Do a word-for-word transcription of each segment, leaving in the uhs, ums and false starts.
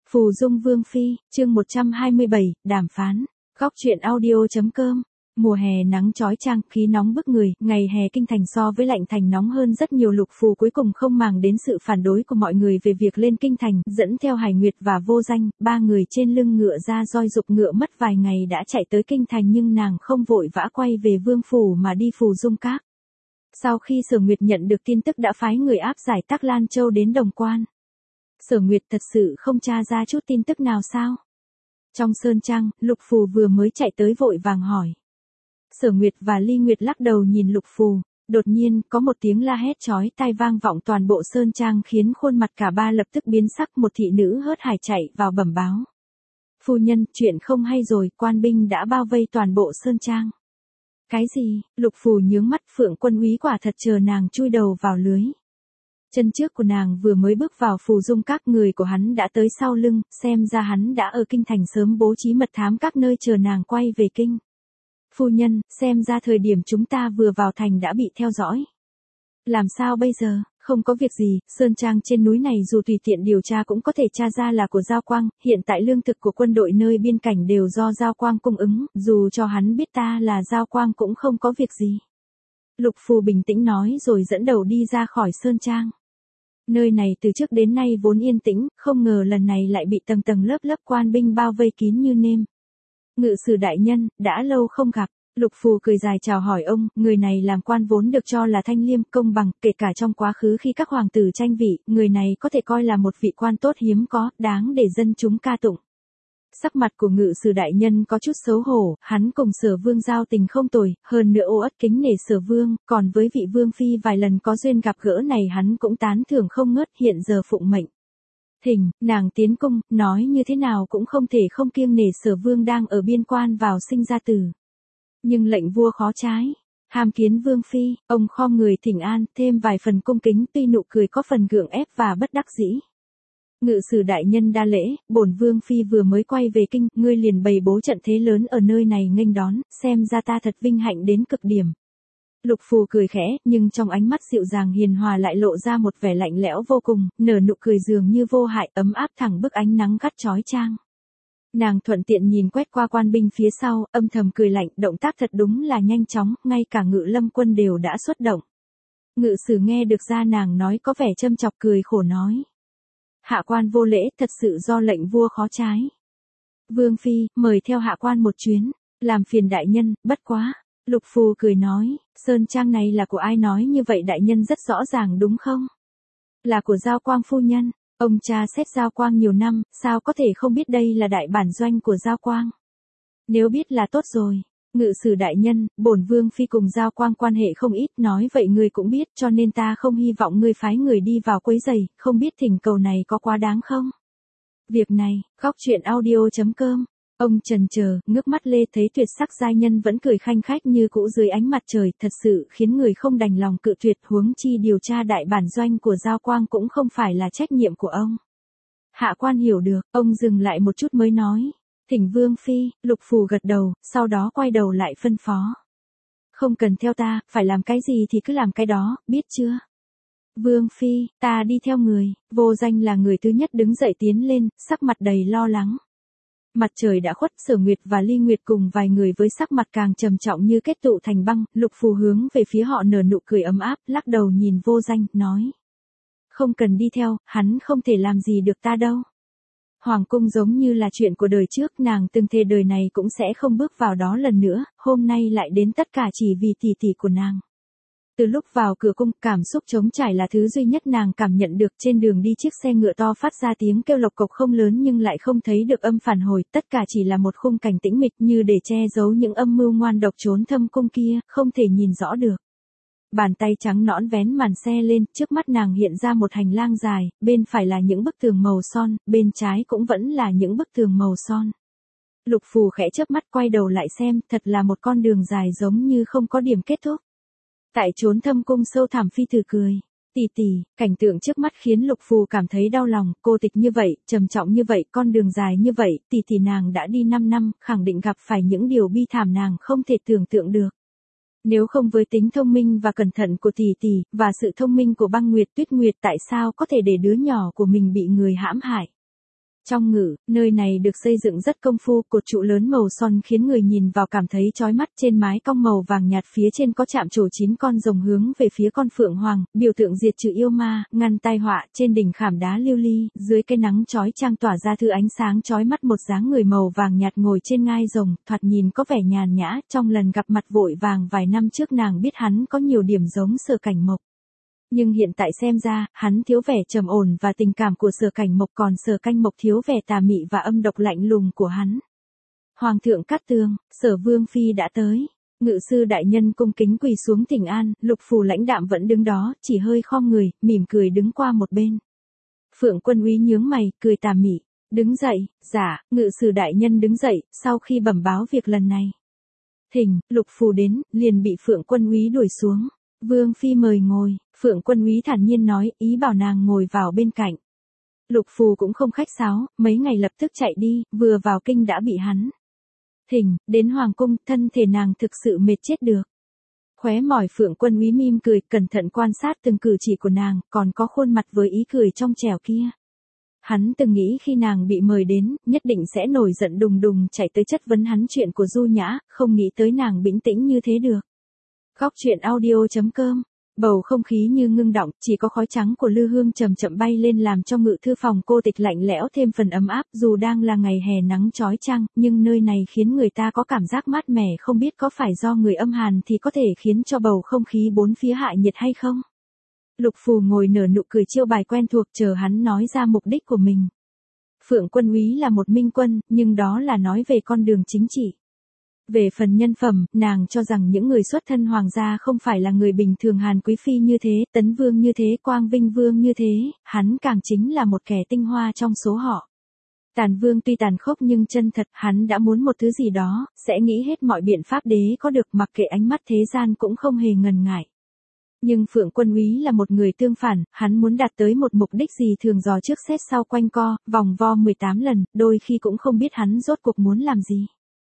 Phù Dung Vương Phi, chương một trăm hai mươi bảy, đàm phán. Góc truyện audio.com. Mùa hè nắng chói chang, khí nóng bức người, ngày hè kinh thành so với lạnh thành nóng hơn rất nhiều. Lục Phù cuối cùng không màng đến sự phản đối của mọi người về việc lên kinh thành, dẫn theo Hải Nguyệt và Vô Danh, ba người trên lưng ngựa ra roi dục ngựa mất vài ngày đã chạy tới kinh thành, nhưng nàng không vội vã quay về vương phủ mà đi Phù Dung Các. Sau khi Sở Nguyệt nhận được tin tức đã phái người áp giải Tắc Lan Châu đến Đồng Quan. Sở Nguyệt thật sự không tra ra chút tin tức nào sao? Trong sơn trang, Lục Phù vừa mới chạy tới vội vàng hỏi. Sở Nguyệt và Ly Nguyệt lắc đầu nhìn Lục Phù, đột nhiên có một tiếng la hét chói tai vang vọng toàn bộ sơn trang khiến khuôn mặt cả ba lập tức biến sắc. Một thị nữ hớt hải chạy vào bẩm báo. Phu nhân, chuyện không hay rồi, quan binh đã bao vây toàn bộ sơn trang. Cái gì? Lục Phù nhướng mắt, Phượng Quân úy quả thật chờ nàng chui đầu vào lưới. Chân trước của nàng vừa mới bước vào Phù Dung Các, người của hắn đã tới sau lưng, xem ra hắn đã ở kinh thành sớm bố trí mật thám các nơi chờ nàng quay về kinh. Phu nhân, xem ra thời điểm chúng ta vừa vào thành đã bị theo dõi. Làm sao bây giờ? Không có việc gì, sơn trang trên núi này dù tùy tiện điều tra cũng có thể tra ra là của Giao Quang, hiện tại lương thực của quân đội nơi biên cảnh đều do Giao Quang cung ứng, dù cho hắn biết ta là Giao Quang cũng không có việc gì. Lục Phù bình tĩnh nói rồi dẫn đầu đi ra khỏi sơn trang. Nơi này từ trước đến nay vốn yên tĩnh, không ngờ lần này lại bị tầng tầng lớp lớp quan binh bao vây kín như nêm. Ngự sử đại nhân, đã lâu không gặp. Lục Phù cười dài chào hỏi ông, người này làm quan vốn được cho là thanh liêm, công bằng, kể cả trong quá khứ khi các hoàng tử tranh vị, người này có thể coi là một vị quan tốt hiếm có, đáng để dân chúng ca tụng. Sắc mặt của ngự sử đại nhân có chút xấu hổ, hắn cùng Sở Vương giao tình không tồi, hơn nữa ô ất kính nể Sở Vương, còn với vị Vương Phi vài lần có duyên gặp gỡ này hắn cũng tán thưởng không ngớt, hiện giờ phụng mệnh. Thỉnh, nàng tiến cung, nói như thế nào cũng không thể không kiêng nể Sở Vương đang ở biên quan vào sinh ra tử. Nhưng lệnh vua khó trái. Hàm kiến Vương Phi, ông khom người thỉnh an, thêm vài phần cung kính, tuy nụ cười có phần gượng ép và bất đắc dĩ. Ngự sử đại nhân đa lễ, bổn Vương Phi vừa mới quay về kinh, ngươi liền bày bố trận thế lớn ở nơi này nghênh đón, xem ra ta thật vinh hạnh đến cực điểm. Lục Phù cười khẽ, nhưng trong ánh mắt dịu dàng hiền hòa lại lộ ra một vẻ lạnh lẽo vô cùng, nở nụ cười dường như vô hại, ấm áp thẳng bức ánh nắng gắt chói chang. Nàng thuận tiện nhìn quét qua quan binh phía sau, âm thầm cười lạnh, động tác thật đúng là nhanh chóng, ngay cả Ngự Lâm quân đều đã xuất động. Ngự sử nghe được ra nàng nói có vẻ châm chọc, cười khổ nói. Hạ quan vô lễ, thật sự do lệnh vua khó trái. Vương Phi, mời theo hạ quan một chuyến, làm phiền đại nhân, bất quá. Lục Phù cười nói, sơn trang này là của ai, nói như vậy đại nhân rất rõ ràng đúng không? Là của Giao Quang phu nhân. Ông cha xét Giao Quang nhiều năm, sao có thể không biết đây là đại bản doanh của Giao Quang? Nếu biết là tốt rồi. Ngự sử đại nhân, bổn Vương Phi cùng Giao Quang quan hệ không ít, nói vậy người cũng biết, cho nên ta không hy vọng ngươi phái người đi vào quấy rầy, không biết thỉnh cầu này có quá đáng không? Việc này, góc truyện audio.com. Ông trần chờ, ngước mắt lê thấy tuyệt sắc giai nhân vẫn cười khanh khách như cũ dưới ánh mặt trời, thật sự khiến người không đành lòng cự tuyệt, huống chi điều tra đại bản doanh của Giao Quang cũng không phải là trách nhiệm của ông. Hạ quan hiểu được, ông dừng lại một chút mới nói. Thỉnh Vương Phi. Lục Phù gật đầu, sau đó quay đầu lại phân phó. Không cần theo ta, phải làm cái gì thì cứ làm cái đó, biết chưa? Vương Phi, ta đi theo người. Vô Danh là người thứ nhất đứng dậy tiến lên, sắc mặt đầy lo lắng. Mặt trời đã khuất, Sở Nguyệt và Ly Nguyệt cùng vài người với sắc mặt càng trầm trọng như kết tụ thành băng, Lục Phù hướng về phía họ nở nụ cười ấm áp, lắc đầu nhìn Vô Danh, nói. Không cần đi theo, hắn không thể làm gì được ta đâu. Hoàng cung giống như là chuyện của đời trước, nàng từng thề đời này cũng sẽ không bước vào đó lần nữa, hôm nay lại đến tất cả chỉ vì tỷ tỷ của nàng. Từ lúc vào cửa cung, cảm xúc trống trải là thứ duy nhất nàng cảm nhận được. Trên đường đi chiếc xe ngựa to phát ra tiếng kêu lộc cộc không lớn nhưng lại không thấy được âm phản hồi, tất cả chỉ là một khung cảnh tĩnh mịch như để che giấu những âm mưu ngoan độc trốn thâm cung kia, không thể nhìn rõ được. Bàn tay trắng nõn vén màn xe lên, trước mắt nàng hiện ra một hành lang dài, bên phải là những bức tường màu son, bên trái cũng vẫn là những bức tường màu son. Lục Phù khẽ chớp mắt quay đầu lại xem, thật là một con đường dài giống như không có điểm kết thúc. Tại chốn thâm cung sâu thẳm Phi Tử cười. Tỷ tỷ, cảnh tượng trước mắt khiến Lục Phù cảm thấy đau lòng, cô tịch như vậy, trầm trọng như vậy, con đường dài như vậy, tỷ tỷ nàng đã đi năm năm, khẳng định gặp phải những điều bi thảm nàng không thể tưởng tượng được. Nếu không với tính thông minh và cẩn thận của tỷ tỷ, và sự thông minh của Băng Nguyệt Tuyết Nguyệt, tại sao có thể để đứa nhỏ của mình bị người hãm hại? Trong ngự, nơi này được xây dựng rất công phu, cột trụ lớn màu son khiến người nhìn vào cảm thấy chói mắt, trên mái cong màu vàng nhạt phía trên có chạm trổ chín con rồng hướng về phía con phượng hoàng, biểu tượng diệt trừ yêu ma, ngăn tai họa, trên đỉnh khảm đá lưu ly, dưới cái nắng chói chang tỏa ra thứ ánh sáng chói mắt một dáng người màu vàng nhạt ngồi trên ngai rồng, thoạt nhìn có vẻ nhàn nhã, trong lần gặp mặt vội vàng vài năm trước nàng biết hắn có nhiều điểm giống Sở Cảnh Mộc. Nhưng hiện tại xem ra, hắn thiếu vẻ trầm ổn và tình cảm của Sở Cảnh Mộc, còn Sở Canh Mộc thiếu vẻ tà mị và âm độc lạnh lùng của hắn. Hoàng thượng Cát Tường, Sở Vương Phi đã tới. Ngự sư đại nhân cung kính quỳ xuống thỉnh an, Lục Phù lãnh đạm vẫn đứng đó, chỉ hơi khom người, mỉm cười đứng qua một bên. Phượng Quân Úy nhướng mày, cười tà mị, đứng dậy, dạ, ngự sử đại nhân đứng dậy, sau khi bẩm báo việc lần này. Thỉnh, Lục Phù đến, liền bị Phượng Quân Úy đuổi xuống. Vương Phi mời ngồi, Phượng Quân Úy thản nhiên nói, ý bảo nàng ngồi vào bên cạnh. Lục Phù cũng không khách sáo, mấy ngày lập tức chạy đi, vừa vào kinh đã bị hắn. Thỉnh, đến Hoàng cung, thân thể nàng thực sự mệt chết được. Khóe mỏi Phượng Quân Úy mỉm cười, cẩn thận quan sát từng cử chỉ của nàng, còn có khuôn mặt với ý cười trong trẻo kia. Hắn từng nghĩ khi nàng bị mời đến, nhất định sẽ nổi giận đùng đùng chạy tới chất vấn hắn chuyện của Du Nhã, không nghĩ tới nàng bình tĩnh như thế được. Góc truyện audio chấm com. Bầu không khí như ngưng đọng, chỉ có khói trắng của lư hương chậm chậm bay lên làm cho ngự thư phòng cô tịch lạnh lẽo thêm phần ấm áp, dù đang là ngày hè nắng chói chang, nhưng nơi này khiến người ta có cảm giác mát mẻ, không biết có phải do người âm hàn thì có thể khiến cho bầu không khí bốn phía hạ nhiệt hay không. Lục Phù ngồi nở nụ cười chiêu bài quen thuộc, chờ hắn nói ra mục đích của mình. Phượng Quân Úy là một minh quân, nhưng đó là nói về con đường chính trị. Về phần nhân phẩm, nàng cho rằng những người xuất thân hoàng gia không phải là người bình thường, Hàn Quý Phi như thế, Tấn Vương như thế, Quang Vinh Vương như thế, hắn càng chính là một kẻ tinh hoa trong số họ. Tàn Vương tuy tàn khốc nhưng chân thật, hắn đã muốn một thứ gì đó, sẽ nghĩ hết mọi biện pháp đế có được, mặc kệ ánh mắt thế gian cũng không hề ngần ngại. Nhưng Phượng Quân Úy là một người tương phản, hắn muốn đạt tới một mục đích gì thường dò trước xét sau quanh co, vòng vo mười tám lần, đôi khi cũng không biết hắn rốt cuộc muốn làm gì.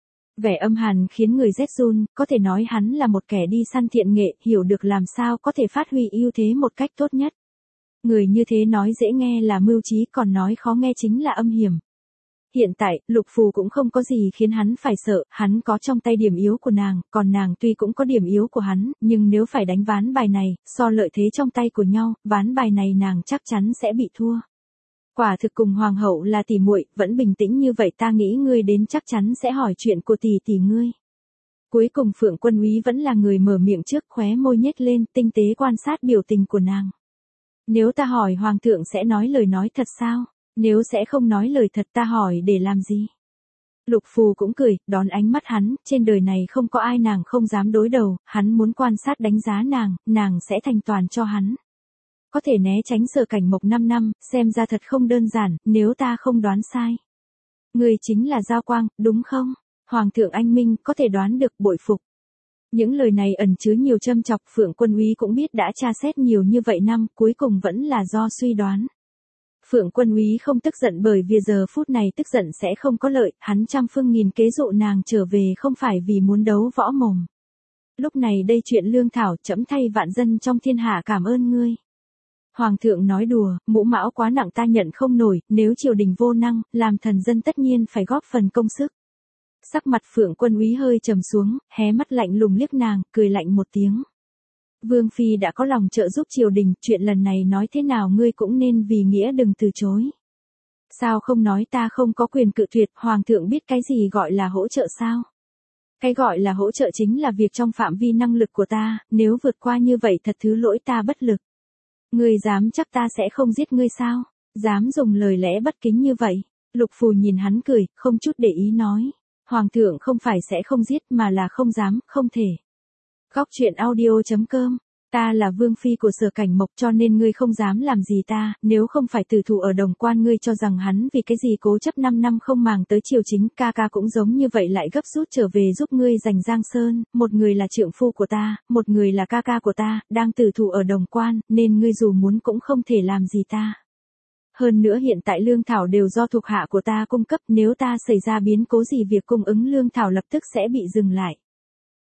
Vẻ âm hàn khiến người rét run, có thể nói hắn là một kẻ đi săn thiện nghệ, hiểu được làm sao có thể phát huy ưu thế một cách tốt nhất. Người như thế nói dễ nghe là mưu trí, còn nói khó nghe chính là âm hiểm. Hiện tại, Lục Phù cũng không có gì khiến hắn phải sợ, hắn có trong tay điểm yếu của nàng, còn nàng tuy cũng có điểm yếu của hắn, nhưng nếu phải đánh ván bài này, so lợi thế trong tay của nhau, ván bài này nàng chắc chắn sẽ bị thua. Quả thực cùng hoàng hậu là tỷ muội, vẫn bình tĩnh như vậy, ta nghĩ ngươi đến chắc chắn sẽ hỏi chuyện của tỷ tỷ ngươi. Cuối cùng Phượng Quân Úy vẫn là người mở miệng trước, khóe môi nhếch lên, tinh tế quan sát biểu tình của nàng. Nếu ta hỏi hoàng thượng sẽ nói lời nói thật sao? Nếu sẽ không nói lời thật ta hỏi để làm gì? Lục Phù cũng cười, đón ánh mắt hắn, trên đời này không có ai nàng không dám đối đầu, hắn muốn quan sát đánh giá nàng, nàng sẽ thành toàn cho hắn. Có thể né tránh Sở Cảnh Mộc năm năm, xem ra thật không đơn giản, nếu ta không đoán sai. Người chính là Giao Quang, đúng không? Hoàng thượng anh minh, có thể đoán được, bội phục. Những lời này ẩn chứa nhiều châm chọc, Phượng Quân Úy cũng biết đã tra xét nhiều như vậy năm, cuối cùng vẫn là do suy đoán. Phượng Quân Úy không tức giận bởi vì giờ phút này tức giận sẽ không có lợi, hắn trăm phương nghìn kế dụ nàng trở về không phải vì muốn đấu võ mồm. Lúc này đây chuyện lương thảo, trẫm thay vạn dân trong thiên hạ cảm ơn ngươi. Hoàng thượng nói đùa, mũ mão quá nặng ta nhận không nổi, nếu triều đình vô năng, làm thần dân tất nhiên phải góp phần công sức. Sắc mặt Phượng Quân Úy hơi trầm xuống, hé mắt lạnh lùng liếc nàng, cười lạnh một tiếng. Vương Phi đã có lòng trợ giúp triều đình, chuyện lần này nói thế nào ngươi cũng nên vì nghĩa đừng từ chối. Sao không nói ta không có quyền cự tuyệt, Hoàng thượng biết cái gì gọi là hỗ trợ sao? Cái gọi là hỗ trợ chính là việc trong phạm vi năng lực của ta, nếu vượt qua như vậy thật thứ lỗi ta bất lực. Ngươi dám chắc ta sẽ không giết ngươi sao? Dám dùng lời lẽ bất kính như vậy? Lục Phù nhìn hắn cười, không chút để ý nói. Hoàng thượng không phải sẽ không giết mà là không dám, không thể. Góc truyện audio chấm com. Ta là Vương Phi của Sở Cảnh Mộc cho nên ngươi không dám làm gì ta, nếu không phải tử thủ ở Đồng Quan ngươi cho rằng hắn vì cái gì cố chấp năm năm không màng tới triều chính, ca ca cũng giống như vậy lại gấp rút trở về giúp ngươi giành Giang Sơn, một người là trượng phu của ta, một người là ca ca của ta, đang tử thủ ở Đồng Quan, nên ngươi dù muốn cũng không thể làm gì ta. Hơn nữa hiện tại lương thảo đều do thuộc hạ của ta cung cấp, nếu ta xảy ra biến cố gì việc cung ứng lương thảo lập tức sẽ bị dừng lại.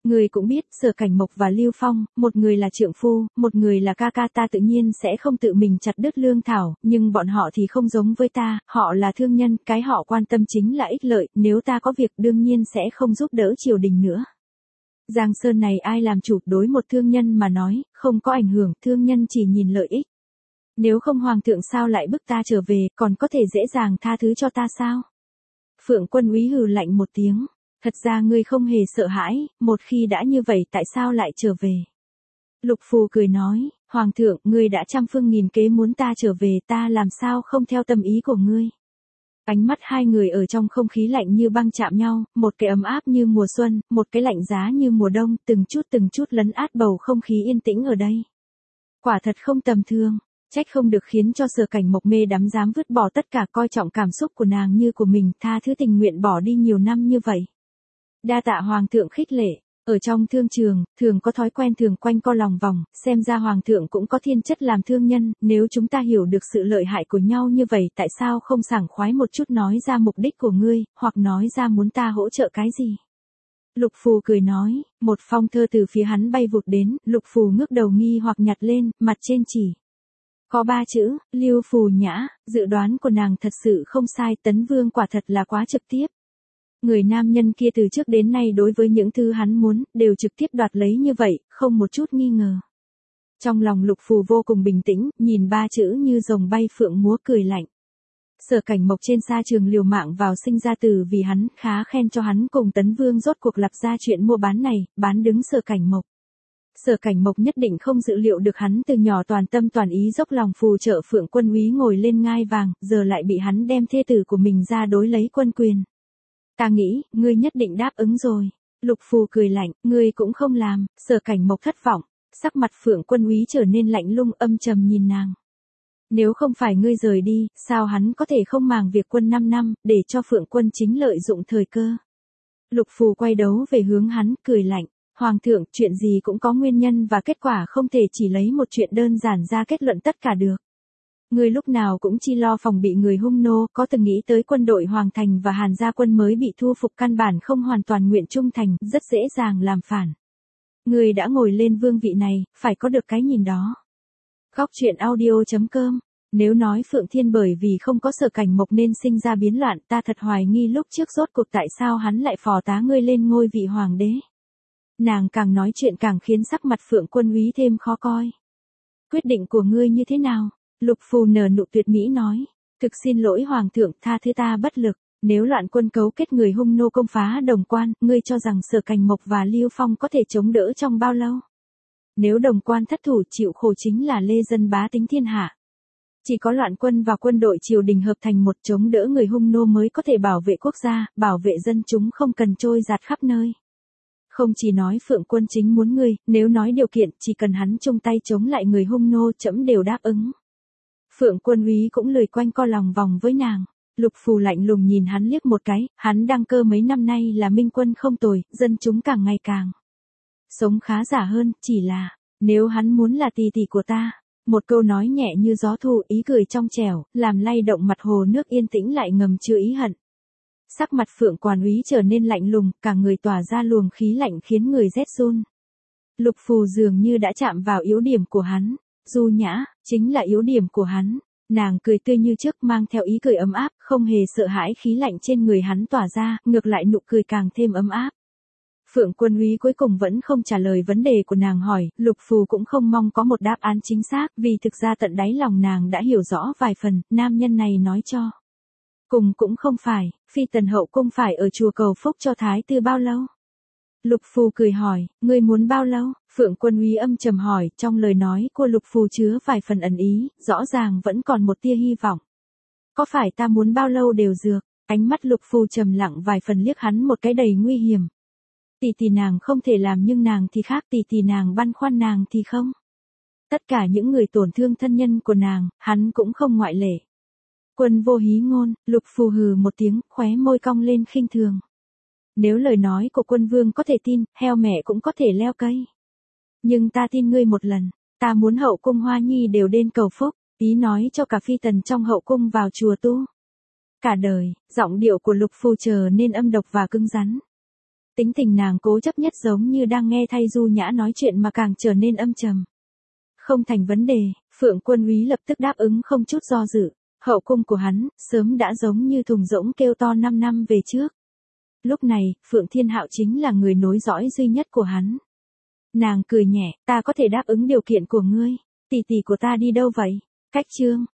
Người cũng biết, Sở Cảnh Mộc và Lưu Phong, một người là trượng phu, một người là ca ca, ta tự nhiên sẽ không tự mình chặt đứt lương thảo, nhưng bọn họ thì không giống với ta, họ là thương nhân, cái họ quan tâm chính là ích lợi, nếu ta có việc đương nhiên sẽ không giúp đỡ triều đình nữa. Giang Sơn này ai làm chủ, đối một thương nhân mà nói, không có ảnh hưởng, thương nhân chỉ nhìn lợi ích. Nếu không hoàng thượng sao lại bức ta trở về, còn có thể dễ dàng tha thứ cho ta sao? Phượng Quân Úy hừ lạnh một tiếng. Thật ra ngươi không hề sợ hãi, một khi đã như vậy tại sao lại trở về? Lục Phù cười nói, Hoàng thượng, ngươi đã trăm phương nghìn kế muốn ta trở về, ta làm sao không theo tâm ý của ngươi? Ánh mắt hai người ở trong không khí lạnh như băng chạm nhau, một cái ấm áp như mùa xuân, một cái lạnh giá như mùa đông, từng chút từng chút lấn át bầu không khí yên tĩnh ở đây. Quả thật không tầm thường. Trách không được khiến cho Sở Cảnh Mộc mê đắm dám vứt bỏ tất cả, coi trọng cảm xúc của nàng như của mình, tha thứ tình nguyện bỏ đi nhiều năm như vậy. Đa tạ hoàng thượng khích lệ, ở trong thương trường, thường có thói quen thường quanh co lòng vòng, xem ra hoàng thượng cũng có thiên chất làm thương nhân, nếu chúng ta hiểu được sự lợi hại của nhau như vậy tại sao không sảng khoái một chút nói ra mục đích của ngươi, hoặc nói ra muốn ta hỗ trợ cái gì. Lục Phù cười nói, một phong thơ từ phía hắn bay vụt đến, Lục Phù ngước đầu nghi hoặc nhặt lên, mặt trên chỉ. Có ba chữ, Lưu Phù Nhã, dự đoán của nàng thật sự không sai, Tấn Vương quả thật là quá trực tiếp. Người nam nhân kia từ trước đến nay đối với những thứ hắn muốn, đều trực tiếp đoạt lấy như vậy, không một chút nghi ngờ. Trong lòng Lục Phù vô cùng bình tĩnh, nhìn ba chữ như rồng bay phượng múa cười lạnh. Sở Cảnh Mộc trên sa trường liều mạng vào sinh ra tử vì hắn, khá khen cho hắn cùng Tấn Vương rốt cuộc lập ra chuyện mua bán này, bán đứng Sở Cảnh Mộc. Sở Cảnh Mộc nhất định không dự liệu được hắn từ nhỏ toàn tâm toàn ý dốc lòng phù trợ Phượng Quân Úy ngồi lên ngai vàng, giờ lại bị hắn đem thê tử của mình ra đối lấy quân quyền. Ta nghĩ, ngươi nhất định đáp ứng rồi. Lục Phù cười lạnh, ngươi cũng không làm. Sở Cảnh Mộc thất vọng, sắc mặt Phượng Quân Úy trở nên lạnh lùng âm trầm nhìn nàng. Nếu không phải ngươi rời đi, sao hắn có thể không màng việc quân năm năm, để cho Phượng Quân chính lợi dụng thời cơ. Lục Phù quay đấu về hướng hắn, cười lạnh. Hoàng thượng, chuyện gì cũng có nguyên nhân và kết quả, không thể chỉ lấy một chuyện đơn giản ra kết luận tất cả được. Ngươi lúc nào cũng chỉ lo phòng bị người hung nô, có từng nghĩ tới quân đội Hoàng Thành và Hàn gia quân mới bị thu phục căn bản không hoàn toàn nguyện trung thành, rất dễ dàng làm phản. Ngươi đã ngồi lên vương vị này, phải có được cái nhìn đó. Góc truyện audio chấm com. Nếu nói Phượng Thiên bởi vì không có Sở Cảnh Mộc nên sinh ra biến loạn, ta thật hoài nghi lúc trước rốt cuộc tại sao hắn lại phò tá ngươi lên ngôi vị hoàng đế. Nàng càng nói chuyện càng khiến sắc mặt Phượng Quân Úy thêm khó coi. Quyết định của ngươi như thế nào? Lục Phù nở nụ tuyệt mỹ nói. Thực xin lỗi hoàng thượng, tha thứ ta bất lực. Nếu loạn quân cấu kết người hung nô công phá Đồng Quan, ngươi cho rằng Sở Cảnh Mộc và Lưu Phong có thể chống đỡ trong bao lâu? Nếu Đồng Quan thất thủ, chịu khổ chính là lê dân bá tính thiên hạ. Chỉ có loạn quân và quân đội triều đình hợp thành một chống đỡ người hung nô mới có thể bảo vệ quốc gia, bảo vệ dân chúng không cần trôi giạt khắp nơi. Không chỉ nói Phượng Quân chính muốn ngươi, nếu nói điều kiện, chỉ cần hắn chung tay chống lại người hung nô, trẫm đều đáp ứng. Phượng Quân Úy cũng lười quanh co lòng vòng với nàng. Lục Phù lạnh lùng nhìn hắn liếc một cái, hắn đăng cơ mấy năm nay là minh quân không tồi, dân chúng càng ngày càng sống khá giả hơn, chỉ là, nếu hắn muốn là tỷ tỷ của ta. Một câu nói nhẹ như gió thu, ý cười trong trẻo, làm lay động mặt hồ nước yên tĩnh lại ngầm chứa ý hận. Sắc mặt Phượng Quản Úy trở nên lạnh lùng, cả người tỏa ra luồng khí lạnh khiến người rét run. Lục Phù dường như đã chạm vào yếu điểm của hắn. Du nhã, chính là yếu điểm của hắn. Nàng cười tươi như trước, mang theo ý cười ấm áp, không hề sợ hãi khí lạnh trên người hắn tỏa ra, ngược lại nụ cười càng thêm ấm áp. Phượng Quân Úy cuối cùng vẫn không trả lời vấn đề của nàng hỏi, Lục Phù cũng không mong có một đáp án chính xác, vì thực ra tận đáy lòng nàng đã hiểu rõ vài phần, nam nhân này nói cho. Cùng cũng không phải, phi tần hậu cung phải ở chùa cầu phúc cho thái tử bao lâu? Lục Phù cười hỏi, ngươi muốn bao lâu? Phượng Quân Úy âm trầm hỏi, trong lời nói của Lục Phù chứa vài phần ẩn ý, rõ ràng vẫn còn một tia hy vọng. Có phải ta muốn bao lâu đều dược? Ánh mắt Lục Phù trầm lặng vài phần liếc hắn một cái đầy nguy hiểm. Tỷ tỷ nàng không thể làm nhưng nàng thì khác, tỷ tỷ nàng băn khoăn nàng thì không. Tất cả những người tổn thương thân nhân của nàng, hắn cũng không ngoại lệ. Quân vô hí ngôn, Lục Phù hừ một tiếng, khóe môi cong lên khinh thường. Nếu lời nói của quân vương có thể tin, heo mẹ cũng có thể leo cây. Nhưng ta tin ngươi một lần, ta muốn hậu cung Hoa Nhi đều đến cầu phúc, ý nói cho cả phi tần trong hậu cung vào chùa tu. Cả đời, giọng điệu của Lục Phù trở nên âm độc và cứng rắn. Tính tình nàng cố chấp nhất giống như đang nghe Thay Du Nhã nói chuyện mà càng trở nên âm trầm. Không thành vấn đề, Phượng Quân Úy lập tức đáp ứng không chút do dự. Hậu cung của hắn, sớm đã giống như thùng rỗng kêu to năm năm về trước. Lúc này, Phượng Thiên Hạo chính là người nối dõi duy nhất của hắn. Nàng cười nhẹ, ta có thể đáp ứng điều kiện của ngươi. Tỷ tỷ của ta đi đâu vậy? Cách Trương,